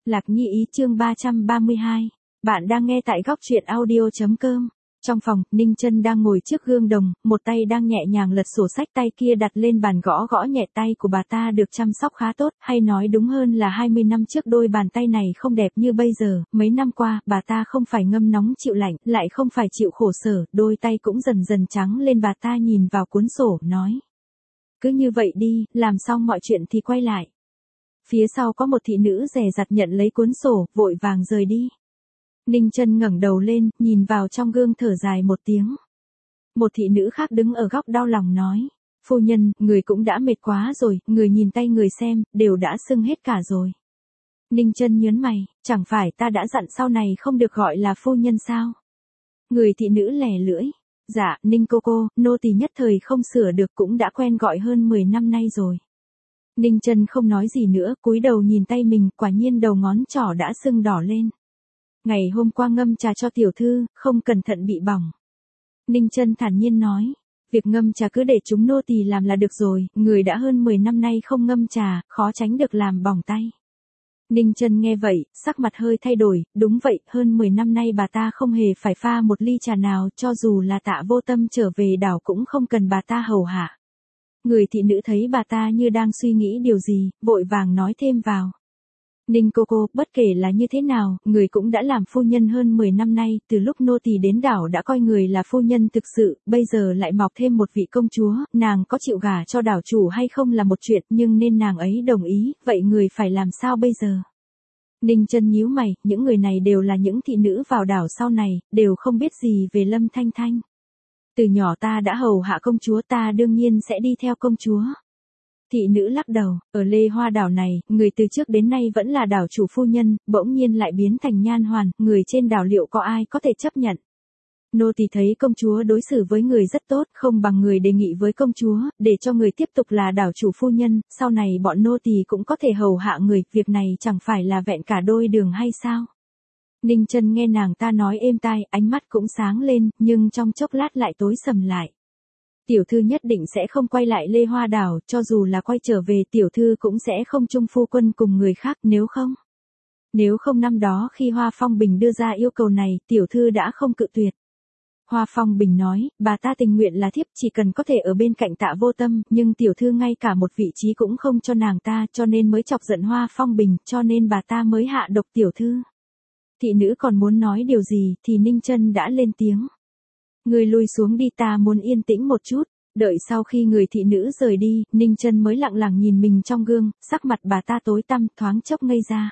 Lạc Nhi ý chương 332. Bạn đang nghe tại góc truyện audio.com. Trong phòng, Ninh Chân đang ngồi trước gương đồng, một tay đang nhẹ nhàng lật sổ sách, tay kia đặt lên bàn gõ gõ nhẹ. Tay của bà ta được chăm sóc khá tốt, hay nói đúng hơn là 20 năm trước đôi bàn tay này không đẹp như bây giờ. Mấy năm qua, bà ta không phải ngâm nóng chịu lạnh, lại không phải chịu khổ sở, đôi tay cũng dần dần trắng lên. Bà ta nhìn vào cuốn sổ, nói: cứ như vậy đi, làm xong mọi chuyện thì quay lại. Phía sau có một thị nữ dè dặt nhận lấy cuốn sổ, vội vàng rời đi. Ninh Chân ngẩng đầu lên, nhìn vào trong gương thở dài một tiếng. Một thị nữ khác đứng ở góc đau lòng nói: phu nhân, người cũng đã mệt quá rồi, người nhìn tay người xem, đều đã sưng hết cả rồi. Ninh Chân nhớn mày, chẳng phải ta đã dặn sau này không được gọi là phu nhân sao? Người thị nữ lẻ lưỡi: dạ, Ninh cô, nô tỳ nhất thời không sửa được, cũng đã quen gọi hơn 10 năm nay rồi. Ninh Chân không nói gì nữa, cúi đầu nhìn tay mình, quả nhiên đầu ngón trỏ đã sưng đỏ lên. Ngày hôm qua ngâm trà cho tiểu thư, không cẩn thận bị bỏng. Ninh Chân thản nhiên nói: việc ngâm trà cứ để chúng nô tỳ làm là được rồi, người đã hơn 10 năm nay không ngâm trà, khó tránh được làm bỏng tay. Ninh Chân nghe vậy, sắc mặt hơi thay đổi, đúng vậy, hơn 10 năm nay bà ta không hề phải pha một ly trà nào, cho dù là Tạ Vô Tâm trở về đảo cũng không cần bà ta hầu hạ. Người thị nữ thấy bà ta như đang suy nghĩ điều gì, vội vàng nói thêm vào: Ninh cô, bất kể là như thế nào, người cũng đã làm phu nhân hơn 10 năm nay, từ lúc nô tỳ đến đảo đã coi người là phu nhân thực sự, bây giờ lại mọc thêm một vị công chúa, nàng có chịu gả cho đảo chủ hay không là một chuyện, nhưng nên nàng ấy đồng ý, vậy người phải làm sao bây giờ? Ninh Chân nhíu mày, những người này đều là những thị nữ vào đảo sau này, đều không biết gì về Lâm Thanh Thanh. Từ nhỏ ta đã hầu hạ công chúa, ta đương nhiên sẽ đi theo công chúa. Thị nữ lắc đầu, ở Lê Hoa đảo này, người từ trước đến nay vẫn là đảo chủ phu nhân, bỗng nhiên lại biến thành nha hoàn, người trên đảo liệu có ai có thể chấp nhận? Nô tỳ thấy công chúa đối xử với người rất tốt, không bằng người đề nghị với công chúa, để cho người tiếp tục là đảo chủ phu nhân, sau này bọn nô tỳ cũng có thể hầu hạ người, việc này chẳng phải là vẹn cả đôi đường hay sao? Ninh Chân nghe nàng ta nói êm tai, ánh mắt cũng sáng lên, nhưng trong chốc lát lại tối sầm lại. Tiểu thư nhất định sẽ không quay lại Lê Hoa đảo, cho dù là quay trở về tiểu thư cũng sẽ không chung phu quân cùng người khác, Nếu không năm đó khi Hoa Phong Bình đưa ra yêu cầu này, tiểu thư đã không cự tuyệt. Hoa Phong Bình nói, bà ta tình nguyện là thiếp, chỉ cần có thể ở bên cạnh Tạ Vô Tâm, nhưng tiểu thư ngay cả một vị trí cũng không cho nàng ta, cho nên mới chọc giận Hoa Phong Bình, cho nên bà ta mới hạ độc tiểu thư. Thị nữ còn muốn nói điều gì, thì Ninh Chân đã lên tiếng: người lui xuống đi, ta muốn yên tĩnh một chút. Đợi sau khi người thị nữ rời đi, Ninh Chân mới lặng lặng nhìn mình trong gương, sắc mặt bà ta tối tăm, thoáng chốc ngây ra.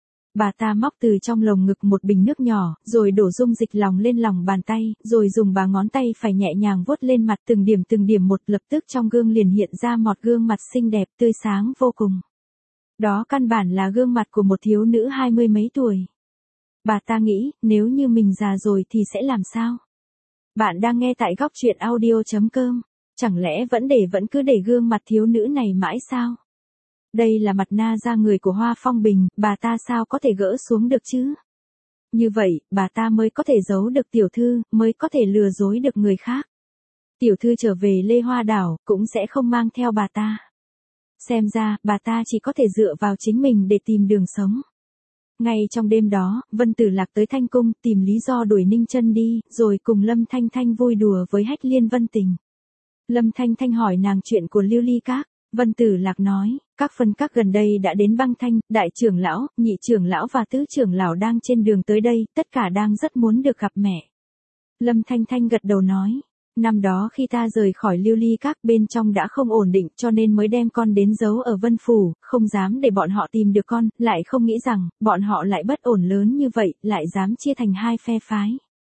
Bà ta móc từ trong lồng ngực một bình nước nhỏ, rồi đổ dung dịch lòng lên lòng bàn tay, rồi dùng bà ngón tay phải nhẹ nhàng vuốt lên mặt từng điểm một, lập tức trong gương liền hiện ra một gương mặt xinh đẹp, tươi sáng vô cùng. Đó căn bản là gương mặt của một thiếu nữ 20 mấy tuổi. Bà ta nghĩ, nếu như mình già rồi thì sẽ làm sao? Bạn đang nghe tại góc truyện audio.com. Chẳng lẽ vẫn cứ để gương mặt thiếu nữ này mãi sao? Đây là mặt nạ da người của Hoa Phong Bình, bà ta sao có thể gỡ xuống được chứ? Như vậy, bà ta mới có thể giấu được tiểu thư, mới có thể lừa dối được người khác. Tiểu thư trở về Lê Hoa đảo, cũng sẽ không mang theo bà ta. Xem ra, bà ta chỉ có thể dựa vào chính mình để tìm đường sống. Ngay trong đêm đó, Vân Tử Lạc tới Thanh Cung, tìm lý do đuổi Ninh Chân đi, rồi cùng Lâm Thanh Thanh vui đùa với Hách Liên Vân Tình. Lâm Thanh Thanh hỏi nàng chuyện của Lưu Ly Các, Vân Tử Lạc nói, các phân các gần đây đã đến Băng Thanh, đại trưởng lão, nhị trưởng lão và tứ trưởng lão đang trên đường tới đây, tất cả đang rất muốn được gặp mẹ. Lâm Thanh Thanh gật đầu nói, năm đó khi ta rời khỏi Lưu Ly Các, bên trong đã không ổn định, cho nên mới đem con đến giấu ở Vân Phủ, không dám để bọn họ tìm được con, lại không nghĩ rằng, bọn họ lại bất ổn lớn như vậy, lại dám chia thành hai phe phái.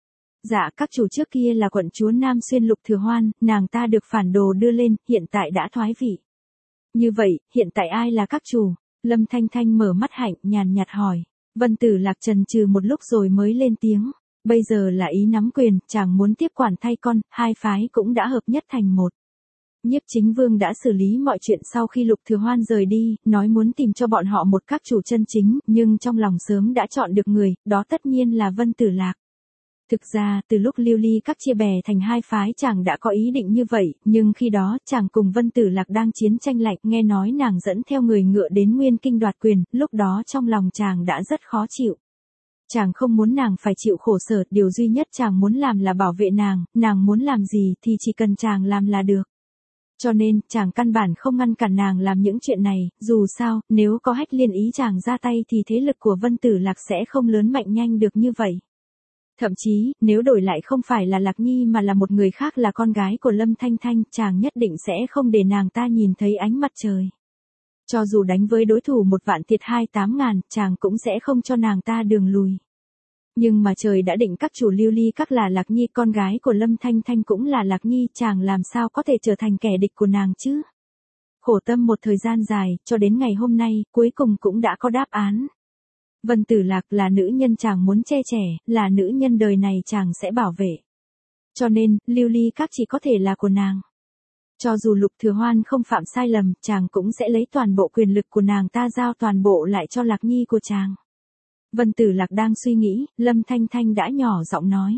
Dạ, các chủ trước kia là quận chúa Nam Xuyên Lục Thừa Hoan, nàng ta được phản đồ đưa lên, hiện tại đã thoái vị. Như vậy, hiện tại ai là các chủ? Lâm Thanh Thanh mở mắt hạnh, nhàn nhạt hỏi. Vân Tử Lạc chần chừ một lúc rồi mới lên tiếng. Bây giờ là ý nắm quyền, chàng muốn tiếp quản thay con, hai phái cũng đã hợp nhất thành một. Nhiếp Chính Vương đã xử lý mọi chuyện sau khi Lục Thừa Hoan rời đi, nói muốn tìm cho bọn họ một các chủ chân chính, nhưng trong lòng sớm đã chọn được người, đó tất nhiên là Vân Tử Lạc. Thực ra, từ lúc Lưu Ly các chia bè thành hai phái chàng đã có ý định như vậy, nhưng khi đó chàng cùng Vân Tử Lạc đang chiến tranh lạnh, nghe nói nàng dẫn theo người ngựa đến Nguyên Kinh đoạt quyền, lúc đó trong lòng chàng đã rất khó chịu. Chàng không muốn nàng phải chịu khổ sở, điều duy nhất chàng muốn làm là bảo vệ nàng muốn làm gì thì chỉ cần chàng làm là được. Cho nên, chàng căn bản không ngăn cản nàng làm những chuyện này, dù sao, nếu có Hách Liên ý chàng ra tay thì thế lực của Vân Tử Lạc sẽ không lớn mạnh nhanh được như vậy. Thậm chí, nếu đổi lại không phải là Lạc Nhi mà là một người khác là con gái của Lâm Thanh Thanh, chàng nhất định sẽ không để nàng ta nhìn thấy ánh mặt trời. Cho dù đánh với đối thủ 1 vạn thiệt 28 ngàn, chàng cũng sẽ không cho nàng ta đường lùi. Nhưng mà trời đã định các chủ Lưu Ly các là Lạc Nhi, con gái của Lâm Thanh Thanh cũng là Lạc Nhi, chàng làm sao có thể trở thành kẻ địch của nàng chứ? Khổ tâm một thời gian dài, cho đến ngày hôm nay, cuối cùng cũng đã có đáp án. Vân Tử Lạc là nữ nhân chàng muốn che chở, là nữ nhân đời này chàng sẽ bảo vệ. Cho nên, Lưu Ly các chỉ có thể là của nàng. Cho dù Lục Thừa Hoan không phạm sai lầm, chàng cũng sẽ lấy toàn bộ quyền lực của nàng ta giao toàn bộ lại cho Lạc Nhi của chàng. Vân Tử Lạc đang suy nghĩ, Lâm Thanh Thanh đã nhỏ giọng nói.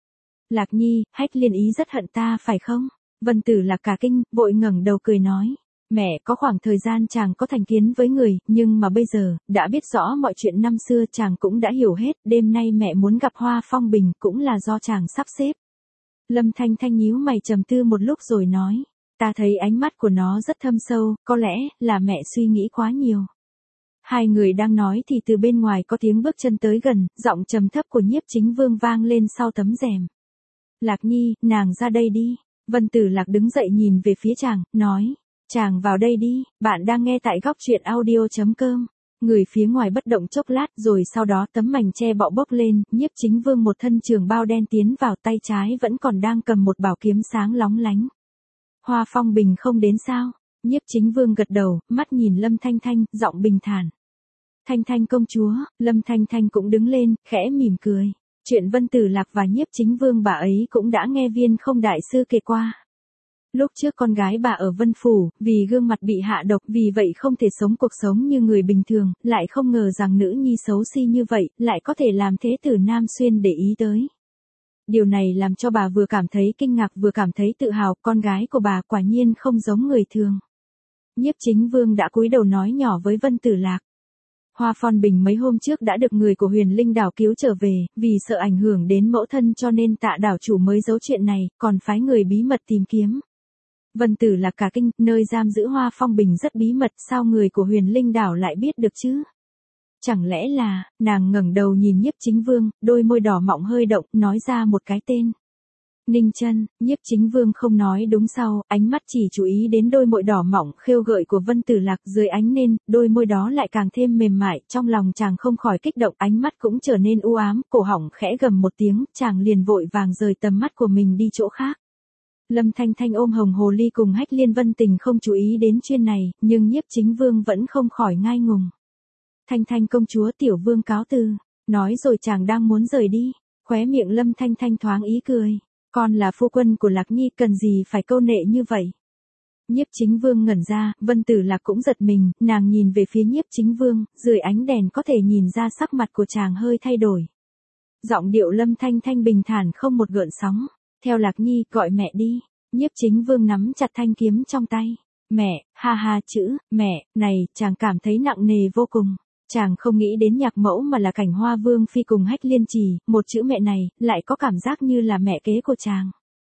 Lạc Nhi, Hách Liên ý rất hận ta phải không? Vân Tử Lạc cả kinh, vội ngẩng đầu cười nói. Mẹ, có khoảng thời gian chàng có thành kiến với người, nhưng mà bây giờ, đã biết rõ mọi chuyện năm xưa chàng cũng đã hiểu hết, đêm nay mẹ muốn gặp Hoa Phong Bình cũng là do chàng sắp xếp. Lâm Thanh Thanh nhíu mày trầm tư một lúc rồi nói. Ta thấy ánh mắt của nó rất thâm sâu, có lẽ là mẹ suy nghĩ quá nhiều. Hai người đang nói thì từ bên ngoài có tiếng bước chân tới gần, giọng trầm thấp của Nhiếp Chính Vương vang lên sau tấm rèm. Lạc Nhi, nàng ra đây đi. Vân Tử Lạc đứng dậy nhìn về phía chàng, nói. Chàng vào đây đi, bạn đang nghe tại góc truyện audio.com. Người phía ngoài bất động chốc lát rồi sau đó tấm mành che bọ bốc lên, Nhiếp Chính Vương một thân trường bào đen tiến vào, tay trái vẫn còn đang cầm một bảo kiếm sáng lóng lánh. Hoa Phong Bình không đến sao? Nhiếp Chính Vương gật đầu, mắt nhìn Lâm Thanh Thanh, giọng bình thản. Thanh Thanh công chúa, Lâm Thanh Thanh cũng đứng lên, khẽ mỉm cười. Chuyện Vân Tử Lạc và Nhiếp Chính Vương bà ấy cũng đã nghe Viên Không đại sư kể qua. Lúc trước con gái bà ở Vân Phủ, vì gương mặt bị hạ độc, vì vậy không thể sống cuộc sống như người bình thường, lại không ngờ rằng nữ nhi xấu xí như vậy, lại có thể làm thế tử Nam Xuyên để ý tới. Điều này làm cho bà vừa cảm thấy kinh ngạc vừa cảm thấy tự hào, con gái của bà quả nhiên không giống người thường. Nhiếp Chính Vương đã cúi đầu nói nhỏ với Vân Tử Lạc. Hoa Phong Bình mấy hôm trước đã được người của Huyền Linh đảo cứu trở về, vì sợ ảnh hưởng đến mẫu thân cho nên Tạ đảo chủ mới giấu chuyện này, còn phái người bí mật tìm kiếm. Vân Tử Lạc cả kinh, nơi giam giữ Hoa Phong Bình rất bí mật, sao người của Huyền Linh đảo lại biết được chứ? Chẳng lẽ là, nàng ngẩng đầu nhìn Nhiếp Chính Vương, đôi môi đỏ mọng hơi động, nói ra một cái tên. Ninh Chân. Nhiếp Chính Vương không nói đúng sau, ánh mắt chỉ chú ý đến đôi môi đỏ mọng khêu gợi của Vân Tử Lạc, dưới ánh nên, đôi môi đó lại càng thêm mềm mại, trong lòng chàng không khỏi kích động, ánh mắt cũng trở nên u ám, cổ họng khẽ gầm một tiếng, chàng liền vội vàng rời tầm mắt của mình đi chỗ khác. Lâm Thanh Thanh ôm Hồng Hồ Ly cùng Hách Liên Vân Tình không chú ý đến chuyện này, nhưng Nhiếp Chính Vương vẫn không khỏi ngai ngùng. Thanh Thanh công chúa, tiểu vương cáo từ. Nói rồi chàng đang muốn rời đi, khóe miệng Lâm Thanh Thanh thoáng ý cười. Con là phu quân của Lạc Nhi, cần gì phải câu nệ như vậy? Nhiếp Chính Vương ngẩn ra, Vân Tử Lạc cũng giật mình, nàng nhìn về phía Nhiếp Chính Vương, dưới ánh đèn có thể nhìn ra sắc mặt của chàng hơi thay đổi. Giọng điệu Lâm Thanh Thanh bình thản không một gợn sóng. Theo Lạc Nhi, gọi mẹ đi. Nhiếp Chính Vương nắm chặt thanh kiếm trong tay. Mẹ, ha ha, chữ mẹ này chàng cảm thấy nặng nề vô cùng. Chàng không nghĩ đến Nhạc Mẫu mà là Cảnh Hoa Vương phi cùng Hách Liên Trì, một chữ mẹ này lại có cảm giác như là mẹ kế của chàng.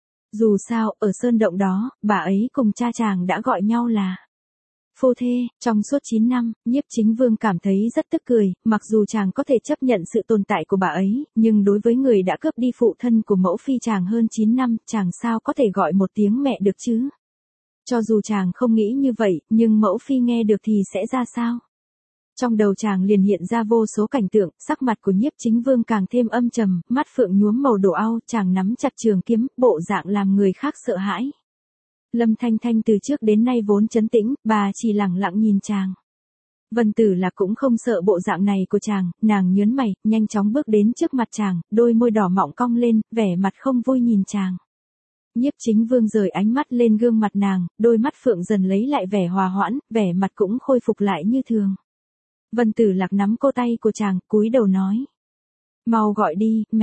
Dù sao, ở sơn động đó, bà ấy cùng cha chàng đã gọi nhau là phu thê. Trong suốt 9 năm, Nhiếp Chính Vương cảm thấy rất tức cười, mặc dù chàng có thể chấp nhận sự tồn tại của bà ấy, nhưng đối với người đã cướp đi phụ thân của mẫu phi chàng hơn 9 năm, chàng sao có thể gọi một tiếng mẹ được chứ? Cho dù chàng không nghĩ như vậy, nhưng mẫu phi nghe được thì sẽ ra sao? Trong đầu chàng liền hiện ra vô số cảnh tượng, sắc mặt của Nhiếp Chính Vương càng thêm âm trầm, mắt phượng nhuốm màu đỏ au, chàng nắm chặt trường kiếm, bộ dạng làm người khác sợ hãi. Lâm Thanh Thanh từ trước đến nay vốn trấn tĩnh, bà chỉ lặng lặng nhìn chàng. Vân Tử Lạc cũng không sợ bộ dạng này của chàng, nàng nhớn mày, nhanh chóng bước đến trước mặt chàng, đôi môi đỏ mọng cong lên, vẻ mặt không vui nhìn chàng. Nhiếp Chính Vương rời ánh mắt lên gương mặt nàng, đôi mắt phượng dần lấy lại vẻ hòa hoãn, vẻ mặt cũng khôi phục lại như thường. Vân Tử Lạc nắm cô tay của chàng, cúi đầu nói. Mau gọi đi, mẹ.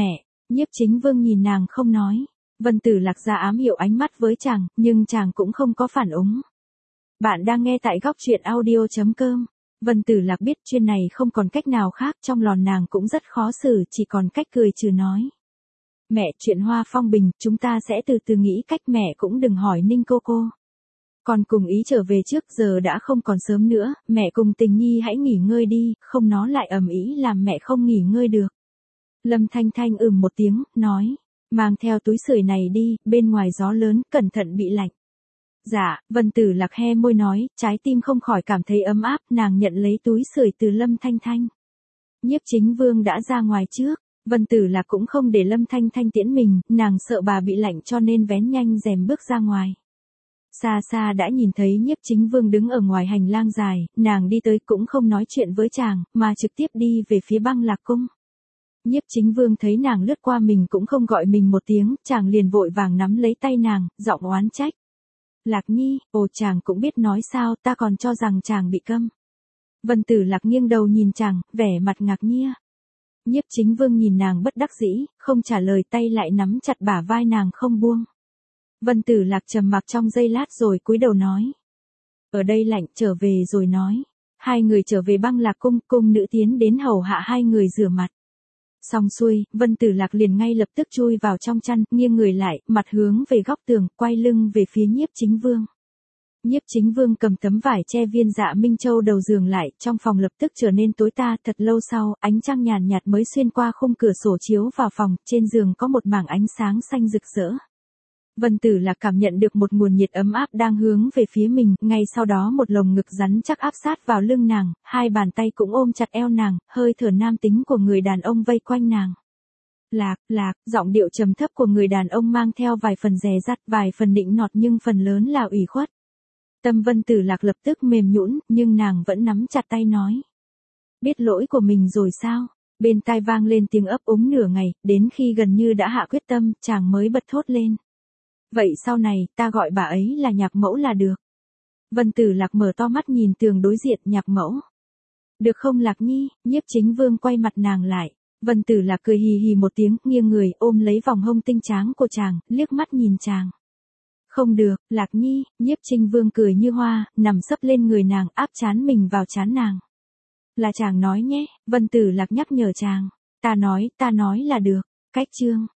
Nhiếp Chính Vương nhìn nàng không nói. Vân Tử Lạc ra ám hiệu ánh mắt với chàng, nhưng chàng cũng không có phản ứng. Bạn đang nghe tại góc truyện audio.com. Vân Tử Lạc biết chuyện này không còn cách nào khác, trong lòng nàng cũng rất khó xử, chỉ còn cách cười trừ nói. Mẹ, chuyện Hoa Phong Bình, chúng ta sẽ từ từ nghĩ cách, mẹ cũng đừng hỏi Ninh cô. Con cùng ý trở về trước, giờ đã không còn sớm nữa, mẹ cùng Tình Nhi hãy nghỉ ngơi đi, không nó lại ầm ĩ làm mẹ không nghỉ ngơi được. Lâm Thanh Thanh một tiếng, nói, mang theo túi sưởi này đi, bên ngoài gió lớn, cẩn thận bị lạnh. Dạ, Vân Tử Lạc he môi nói, trái tim không khỏi cảm thấy ấm áp, nàng nhận lấy túi sưởi từ Lâm Thanh Thanh. Nhiếp Chính Vương đã ra ngoài trước, Vân Tử Lạc cũng không để Lâm Thanh Thanh tiễn mình, nàng sợ bà bị lạnh cho nên vén nhanh rèm bước ra ngoài. Xa xa đã nhìn thấy Nhiếp Chính Vương đứng ở ngoài hành lang dài, nàng đi tới cũng không nói chuyện với chàng, mà trực tiếp đi về phía Băng Lạc Cung. Nhiếp Chính Vương thấy nàng lướt qua mình cũng không gọi mình một tiếng, chàng liền vội vàng nắm lấy tay nàng, giọng oán trách. Lạc Nhi, chàng cũng biết nói sao, ta còn cho rằng chàng bị câm. Vân Tử Lạc nghiêng đầu nhìn chàng, vẻ mặt ngạc nhiên. Nhiếp Chính Vương nhìn nàng bất đắc dĩ, không trả lời, tay lại nắm chặt bả vai nàng không buông. Vân Tử Lạc trầm mặc trong giây lát rồi cúi đầu nói. Ở đây lạnh, trở về rồi nói. Hai người trở về Băng Lạc Cung, cung nữ tiến đến hầu hạ hai người rửa mặt. Xong xuôi, Vân Tử Lạc liền ngay lập tức chui vào trong chăn, nghiêng người lại, mặt hướng về góc tường, quay lưng về phía Nhiếp Chính Vương. Nhiếp Chính Vương cầm tấm vải che viên Dạ Minh Châu đầu giường lại, trong phòng lập tức trở nên tối ta, thật lâu sau, ánh trăng nhàn nhạt mới xuyên qua khung cửa sổ chiếu vào phòng, trên giường có một mảng ánh sáng xanh rực rỡ. Vân Tử Lạc cảm nhận được một nguồn nhiệt ấm áp đang hướng về phía mình, ngay sau đó một lồng ngực rắn chắc áp sát vào lưng nàng, hai bàn tay cũng ôm chặt eo nàng, hơi thở nam tính của người đàn ông vây quanh nàng. Lạc, giọng điệu trầm thấp của người đàn ông mang theo vài phần dè dặt, vài phần nịnh nọt nhưng phần lớn là ủy khuất. Tâm Vân Tử Lạc lập tức mềm nhũn, nhưng nàng vẫn nắm chặt tay nói. Biết lỗi của mình rồi sao? Bên tai vang lên tiếng ấp úng nửa ngày, đến khi gần như đã hạ quyết tâm, chàng mới bật thốt lên. Vậy sau này, ta gọi bà ấy là Nhạc Mẫu là được. Vân Tử Lạc mở to mắt nhìn tường đối diện, Nhạc Mẫu. Được không Lạc Nhi? Nhiếp Chính Vương quay mặt nàng lại. Vân Tử Lạc cười hì hì một tiếng, nghiêng người, ôm lấy vòng hông tinh tráng của chàng, liếc mắt nhìn chàng. Không được, Lạc Nhi, Nhiếp Chính Vương cười như hoa, nằm sấp lên người nàng, áp trán mình vào trán nàng. Là chàng nói nhé, Vân Tử Lạc nhắc nhở chàng. Ta nói là được. Cách chương.